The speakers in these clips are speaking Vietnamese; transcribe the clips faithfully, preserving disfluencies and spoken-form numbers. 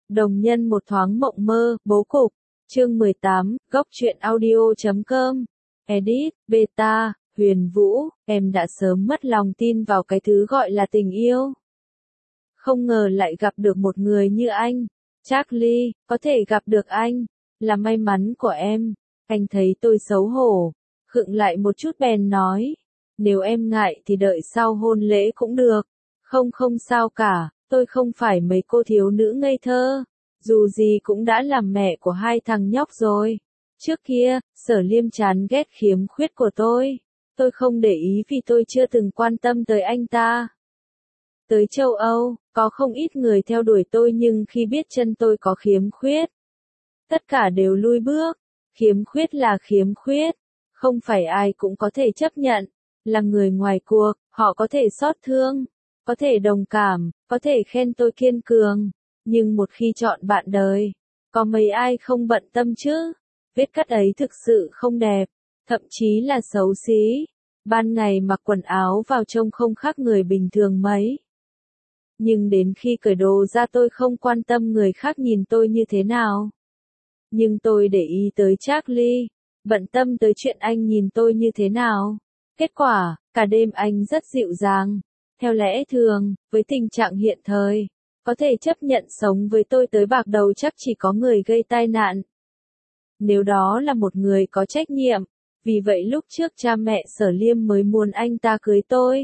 Đồng nhân một thoáng mộng mơ, bố cục. Chương mười tám, góc truyện audio chấm com. Edit, beta, Huyền Vũ, em đã sớm mất lòng tin vào cái thứ gọi là tình yêu. Không ngờ lại gặp được một người như anh. Charlie, có thể gặp được anh, là may mắn của em. Anh thấy tôi xấu hổ, khựng lại một chút bèn nói. Nếu em ngại thì đợi sau hôn lễ cũng được. Không không sao cả, tôi không phải mấy cô thiếu nữ ngây thơ. Dù gì cũng đã làm mẹ của hai thằng nhóc rồi. Trước kia, Sở Liêm chán ghét khiếm khuyết của tôi. Tôi không để ý vì tôi chưa từng quan tâm tới anh ta. Tới châu Âu, có không ít người theo đuổi tôi nhưng khi biết chân tôi có khiếm khuyết, tất cả đều lui bước. Khiếm khuyết là khiếm khuyết, không phải ai cũng có thể chấp nhận. Là người ngoài cuộc, họ có thể xót thương, có thể đồng cảm, có thể khen tôi kiên cường. Nhưng một khi chọn bạn đời, có mấy ai không bận tâm chứ? Vết cắt ấy thực sự không đẹp, thậm chí là xấu xí. Ban ngày mặc quần áo vào trông không khác người bình thường mấy. Nhưng đến khi cởi đồ ra tôi không quan tâm người khác nhìn tôi như thế nào. Nhưng tôi để ý tới Charlie, bận tâm tới chuyện anh nhìn tôi như thế nào. Kết quả, cả đêm anh rất dịu dàng. Theo lẽ thường, với tình trạng hiện thời, có thể chấp nhận sống với tôi tới bạc đầu chắc chỉ có người gây tai nạn. Nếu đó là một người có trách nhiệm, vì vậy lúc trước cha mẹ Sở Liêm mới muốn anh ta cưới tôi.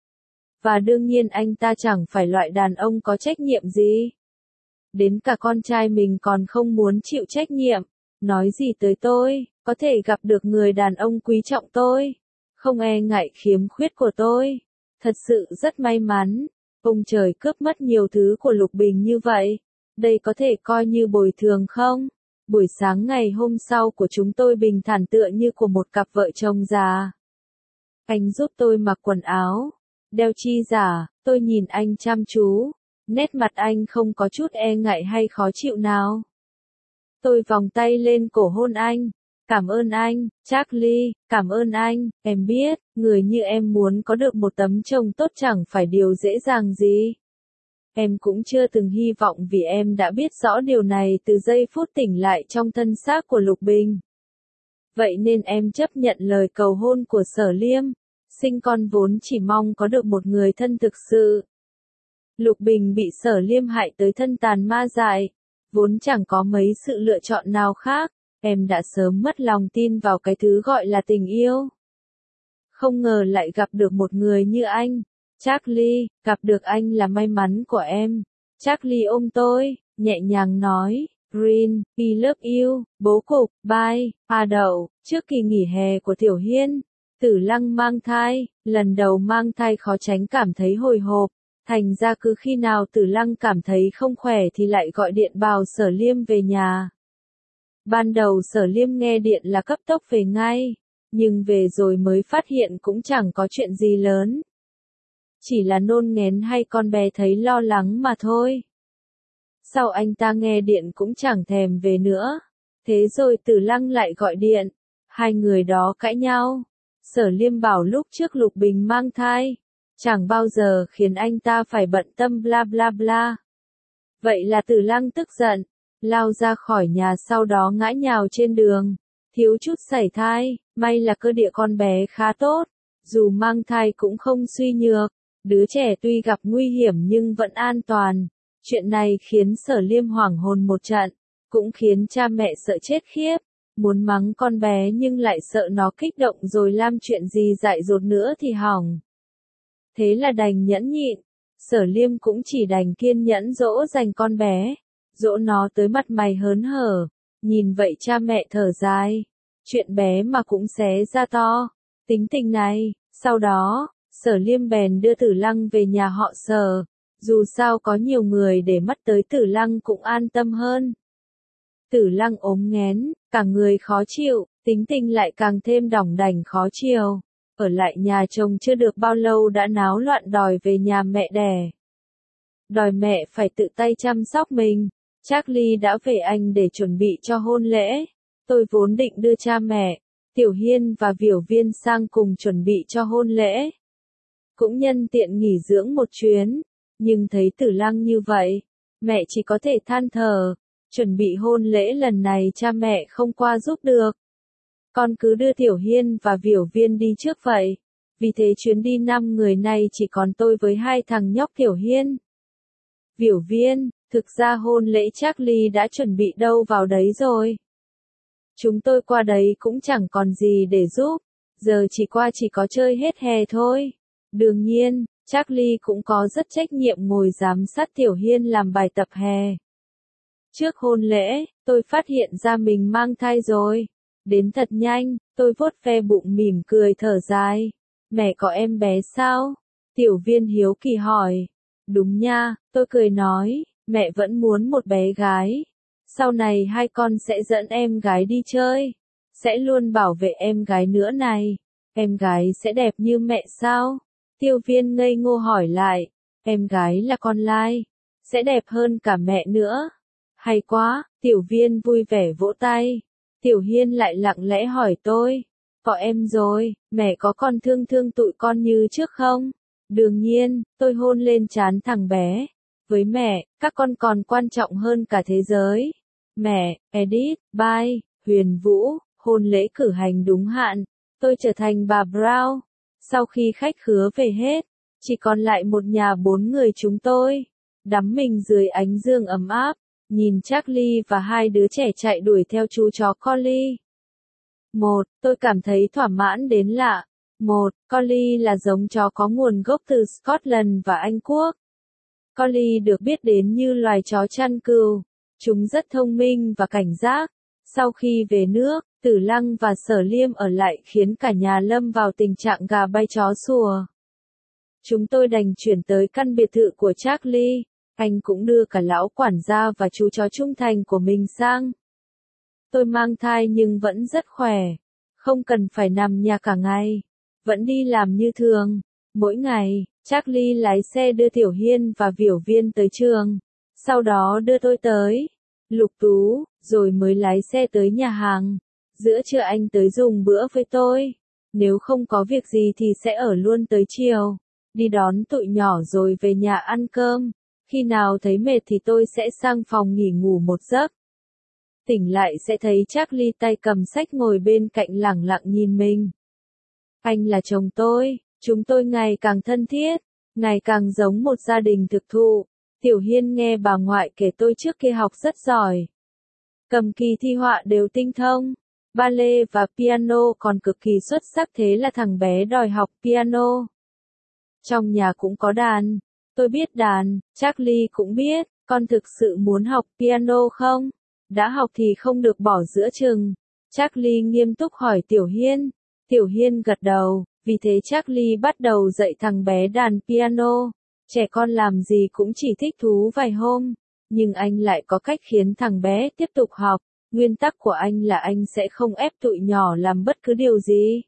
Và đương nhiên anh ta chẳng phải loại đàn ông có trách nhiệm gì. Đến cả con trai mình còn không muốn chịu trách nhiệm, nói gì tới tôi, có thể gặp được người đàn ông quý trọng tôi, không e ngại khiếm khuyết của tôi. Thật sự rất may mắn, ông trời cướp mất nhiều thứ của Lục Bình như vậy. Đây có thể coi như bồi thường không? Buổi sáng ngày hôm sau của chúng tôi bình thản tựa như của một cặp vợ chồng già. Anh giúp tôi mặc quần áo, đeo chi giả, tôi nhìn anh chăm chú. Nét mặt anh không có chút e ngại hay khó chịu nào. Tôi vòng tay lên cổ hôn anh. Cảm ơn anh, Charlie, cảm ơn anh. Em biết, người như em muốn có được một tấm chồng tốt chẳng phải điều dễ dàng gì. Em cũng chưa từng hy vọng vì em đã biết rõ điều này từ giây phút tỉnh lại trong thân xác của Lục Bình. Vậy nên em chấp nhận lời cầu hôn của Sở Liêm. Sinh con vốn chỉ mong có được một người thân thực sự. Lục Bình bị Sở Liêm hại tới thân tàn ma dại, vốn chẳng có mấy sự lựa chọn nào khác. Em đã sớm mất lòng tin vào cái thứ gọi là tình yêu. Không ngờ lại gặp được một người như anh. Charlie, gặp được anh là may mắn của em. Charlie ôm tôi, nhẹ nhàng nói, Green, we love you, bố cục, bye, A Đậu. Trước kỳ nghỉ hè của Tiểu Hiên, Tử Lăng mang thai, lần đầu mang thai khó tránh cảm thấy hồi hộp. Thành ra cứ khi nào Tử Lăng cảm thấy không khỏe thì lại gọi điện bảo Sở Liêm về nhà. Ban đầu Sở Liêm nghe điện là cấp tốc về ngay, nhưng về rồi mới phát hiện cũng chẳng có chuyện gì lớn. Chỉ là nôn nghén hay con bé thấy lo lắng mà thôi. Sau anh ta nghe điện cũng chẳng thèm về nữa. Thế rồi Tử Lăng lại gọi điện, hai người đó cãi nhau. Sở Liêm bảo lúc trước Lục Bình mang thai, chẳng bao giờ khiến anh ta phải bận tâm bla bla bla. Vậy là Tử Lăng tức giận, lao ra khỏi nhà sau đó ngã nhào trên đường, thiếu chút sảy thai, may là cơ địa con bé khá tốt, dù mang thai cũng không suy nhược, đứa trẻ tuy gặp nguy hiểm nhưng vẫn an toàn. Chuyện này khiến Sở Liêm hoảng hồn một trận, cũng khiến cha mẹ sợ chết khiếp, muốn mắng con bé nhưng lại sợ nó kích động rồi làm chuyện gì dại dột nữa thì hỏng. Thế là đành nhẫn nhịn, Sở Liêm cũng chỉ đành kiên nhẫn dỗ dành con bé, dỗ nó tới mặt mày hớn hở. Nhìn vậy cha mẹ thở dài, chuyện bé mà cũng xé ra to, tính tình này. Sau đó, Sở Liêm bèn đưa Tử Lăng về nhà họ Sở, dù sao có nhiều người để mắt tới Tử Lăng cũng an tâm hơn. Tử Lăng ốm nghén, cả người khó chịu, tính tình lại càng thêm đỏng đảnh khó chiều. Ở lại nhà chồng chưa được bao lâu đã náo loạn đòi về nhà mẹ đẻ. Đòi mẹ phải tự tay chăm sóc mình. Charlie đã về Anh để chuẩn bị cho hôn lễ. Tôi vốn định đưa cha mẹ, Tiểu Hiên và Viểu Viên sang cùng chuẩn bị cho hôn lễ. Cũng nhân tiện nghỉ dưỡng một chuyến. Nhưng thấy Tử Lăng như vậy, Mẹ chỉ có thể than thở, chuẩn bị hôn lễ lần này cha mẹ không qua giúp được. Con cứ đưa Tiểu Hiên và Viểu Viên đi trước vậy. Vì thế chuyến đi năm người này chỉ còn tôi với hai thằng nhóc Tiểu Hiên. Viểu Viên, thực ra hôn lễ Charlie đã chuẩn bị đâu vào đấy rồi. Chúng tôi qua đấy cũng chẳng còn gì để giúp, giờ chỉ qua chỉ có chơi hết hè thôi. Đương nhiên, Charlie cũng có rất trách nhiệm ngồi giám sát Tiểu Hiên làm bài tập hè. Trước hôn lễ, tôi phát hiện ra mình mang thai rồi. Đến thật nhanh, tôi vuốt ve bụng mỉm cười thở dài. Mẹ có em bé sao? Tiểu Viên hiếu kỳ hỏi. Đúng nha, tôi cười nói, mẹ vẫn muốn một bé gái. Sau này hai con sẽ dẫn em gái đi chơi. Sẽ luôn bảo vệ em gái nữa này. Em gái sẽ đẹp như mẹ sao? Tiểu Viên ngây ngô hỏi lại. Em gái là con lai. Sẽ đẹp hơn cả mẹ nữa. Hay quá, Tiểu Viên vui vẻ vỗ tay. Tiểu Hiên lại lặng lẽ hỏi tôi. Có em rồi, mẹ có còn thương thương tụi con như trước không? Đương nhiên, tôi hôn lên trán thằng bé. Với mẹ, các con còn quan trọng hơn cả thế giới. Mẹ, Edith, bye, Huyền Vũ, hôn lễ cử hành đúng hạn. Tôi trở thành bà Brown. Sau khi khách khứa về hết, chỉ còn lại một nhà bốn người chúng tôi. Đắm mình dưới ánh dương ấm áp, nhìn Charlie và hai đứa trẻ chạy đuổi theo chú chó Collie. Một, tôi cảm thấy thỏa mãn đến lạ. Một, Collie là giống chó có nguồn gốc từ Scotland và Anh Quốc. Collie được biết đến như loài chó chăn cừu. Chúng rất thông minh và cảnh giác. Sau khi về nước, Tử Lăng và Sở Liêm ở lại khiến cả nhà lâm vào tình trạng gà bay chó sủa. Chúng tôi đành chuyển tới căn biệt thự của Charlie. Anh cũng đưa cả lão quản gia và chú chó trung thành của mình sang. Tôi mang thai nhưng vẫn rất khỏe. Không cần phải nằm nhà cả ngày. Vẫn đi làm như thường. Mỗi ngày, Charlie lái xe đưa Tiểu Hiên và Viểu Viên tới trường. Sau đó đưa tôi tới Lục Tú, rồi mới lái xe tới nhà hàng. Giữa trưa anh tới dùng bữa với tôi. Nếu không có việc gì thì sẽ ở luôn tới chiều. Đi đón tụi nhỏ rồi về nhà ăn cơm. Khi nào thấy mệt thì tôi sẽ sang phòng nghỉ ngủ một giấc. Tỉnh lại sẽ thấy Charlie tay cầm sách ngồi bên cạnh lẳng lặng nhìn mình. Anh là chồng tôi, chúng tôi ngày càng thân thiết, ngày càng giống một gia đình thực thụ. Tiểu Hiên nghe bà ngoại kể tôi trước kia học rất giỏi. Cầm kỳ thi họa đều tinh thông, ballet và piano còn cực kỳ xuất sắc, thế là thằng bé đòi học piano. Trong nhà cũng có đàn, tôi biết đàn, Charlie cũng biết, con thực sự muốn học piano không? Đã học thì không được bỏ giữa chừng. Charlie nghiêm túc hỏi Tiểu Hiên. Tiểu Hiên gật đầu, vì thế Charlie bắt đầu dạy thằng bé đàn piano. Trẻ con làm gì cũng chỉ thích thú vài hôm, nhưng anh lại có cách khiến thằng bé tiếp tục học. Nguyên tắc của anh là anh sẽ không ép tụi nhỏ làm bất cứ điều gì.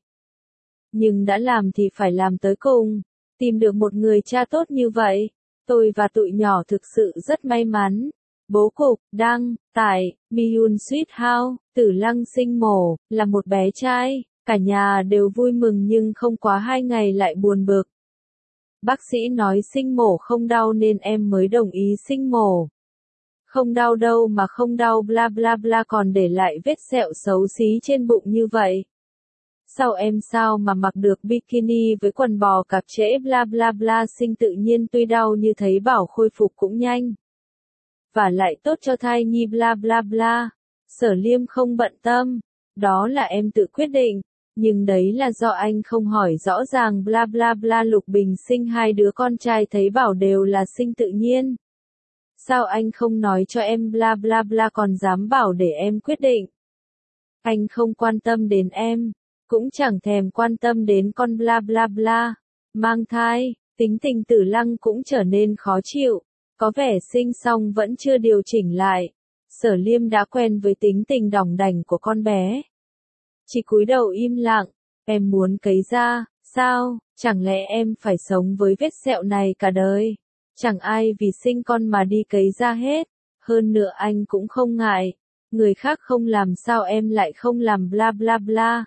Nhưng đã làm thì phải làm tới cùng. Tìm được một người cha tốt như vậy, tôi và tụi nhỏ thực sự rất may mắn. Bố cục, đăng, tải, Miyun Sweet House, Tử Lăng sinh mổ, là một bé trai. Cả nhà đều vui mừng nhưng không quá hai ngày lại buồn bực. Bác sĩ nói sinh mổ không đau nên em mới đồng ý sinh mổ. Không đau đâu mà không đau bla bla bla, còn để lại vết sẹo xấu xí trên bụng như vậy. Sao em sao mà mặc được bikini với quần bò cạp trễ bla bla bla, sinh tự nhiên tuy đau như thấy bảo khôi phục cũng nhanh. Và lại tốt cho thai nhi bla bla bla. Sở Liêm không bận tâm. Đó là em tự quyết định. Nhưng đấy là do anh không hỏi rõ ràng bla bla bla. Lục Bình sinh hai đứa con trai thấy bảo đều là sinh tự nhiên. Sao anh không nói cho em bla bla bla còn dám bảo để em quyết định? Anh không quan tâm đến em, cũng chẳng thèm quan tâm đến con bla bla bla. Mang thai, tính tình Tử Lăng cũng trở nên khó chịu, có vẻ sinh xong vẫn chưa điều chỉnh lại. Sở Liêm đã quen với tính tình đỏng đảnh của con bé. Chỉ cúi đầu im lặng. Em muốn cấy ra, sao? Chẳng lẽ em phải sống với vết sẹo này cả đời? Chẳng ai vì sinh con mà đi cấy ra hết. Hơn nữa anh cũng không ngại. Người khác không làm sao em lại không làm bla bla bla.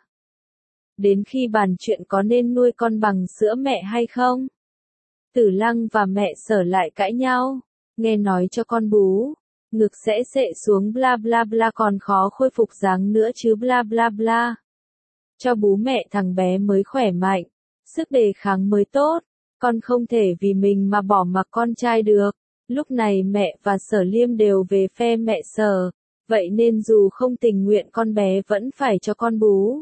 Đến khi bàn chuyện có nên nuôi con bằng sữa mẹ hay không? Tử Lăng và mẹ Sở lại cãi nhau. Nghe nói cho con bú, ngực sẽ xệ xuống bla bla bla còn khó khôi phục dáng nữa chứ bla bla bla. Cho bú mẹ thằng bé mới khỏe mạnh, sức đề kháng mới tốt, con không thể vì mình mà bỏ mặc con trai được. Lúc này mẹ và Sở Liêm đều về phe mẹ Sở, vậy nên dù không tình nguyện con bé vẫn phải cho con bú.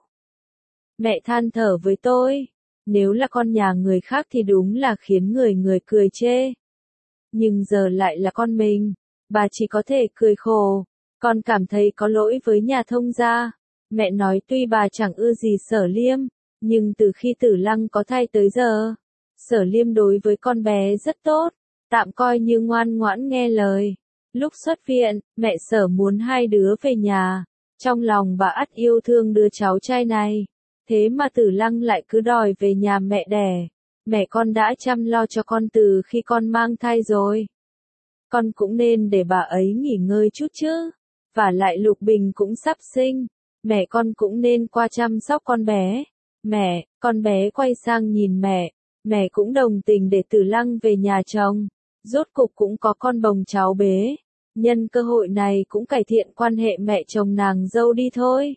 Mẹ than thở với tôi, nếu là con nhà người khác thì đúng là khiến người người cười chê. Nhưng giờ lại là con mình, bà chỉ có thể cười khổ, con cảm thấy có lỗi với nhà thông gia. Mẹ nói tuy bà chẳng ưa gì Sở Liêm, nhưng từ khi Tử Lăng có thai tới giờ, Sở Liêm đối với con bé rất tốt, tạm coi như ngoan ngoãn nghe lời. Lúc xuất viện, mẹ Sở muốn hai đứa về nhà, trong lòng bà ắt yêu thương đứa cháu trai này, thế mà Tử Lăng lại cứ đòi về nhà mẹ đẻ. Mẹ con đã chăm lo cho con từ khi con mang thai rồi. Con cũng nên để bà ấy nghỉ ngơi chút chứ. Và lại Lục Bình cũng sắp sinh, mẹ con cũng nên qua chăm sóc con bé. Mẹ, con bé quay sang nhìn mẹ, mẹ cũng đồng tình để Tử Lăng về nhà chồng. Rốt cục cũng có con bồng cháu bế. Nhân cơ hội này cũng cải thiện quan hệ mẹ chồng nàng dâu đi thôi.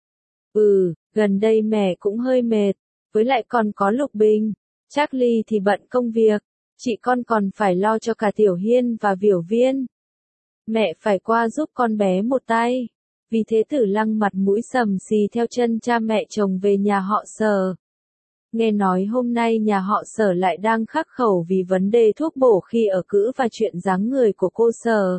Ừ, gần đây mẹ cũng hơi mệt, với lại còn có Lục Bình. Charlie thì bận công việc, chị con còn phải lo cho cả Tiểu Hiên và Viểu Viên. Mẹ phải qua giúp con bé một tay. Vì thế Tử Lăng mặt mũi sầm xì theo chân cha mẹ chồng về nhà họ Sở. Nghe nói hôm nay nhà họ Sở lại đang khắc khẩu vì vấn đề thuốc bổ khi ở cữ và chuyện dáng người của cô Sở.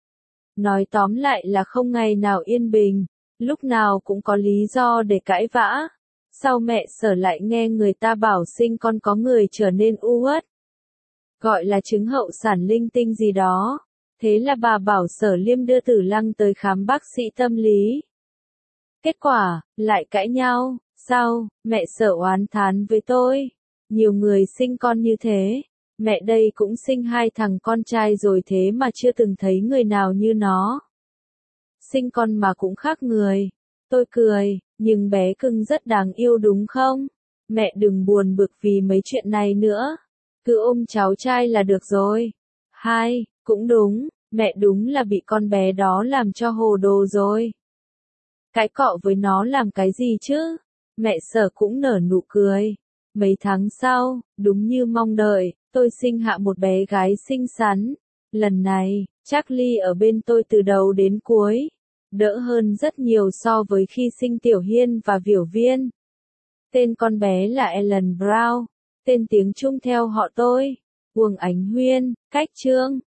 Nói tóm lại là không ngày nào yên bình, lúc nào cũng có lý do để cãi vã. Sau mẹ Sở lại nghe người ta bảo sinh con có người trở nên u uất. Gọi là chứng hậu sản linh tinh gì đó. Thế là bà bảo Sở Liêm đưa Tử Lăng tới khám bác sĩ tâm lý. Kết quả, lại cãi nhau. Sao, mẹ Sở oán thán với tôi. Nhiều người sinh con như thế. Mẹ đây cũng sinh hai thằng con trai rồi thế mà chưa từng thấy người nào như nó. Sinh con mà cũng khác người. Tôi cười, nhưng bé cưng rất đáng yêu đúng không? Mẹ đừng buồn bực vì mấy chuyện này nữa. Cứ ôm cháu trai là được rồi. Hai, cũng đúng, mẹ đúng là bị con bé đó làm cho hồ đồ rồi. Cãi cọ với nó làm cái gì chứ? Mẹ Sở cũng nở nụ cười. Mấy tháng sau, đúng như mong đợi, tôi sinh hạ một bé gái xinh xắn. Lần này, Charlie ở bên tôi từ đầu đến cuối. Đỡ hơn rất nhiều so với khi sinh Tiểu Hiên và Viểu Viên. Tên con bé là Ellen Brown, tên tiếng Trung theo họ tôi. Uông Ánh Huyên, cách chương.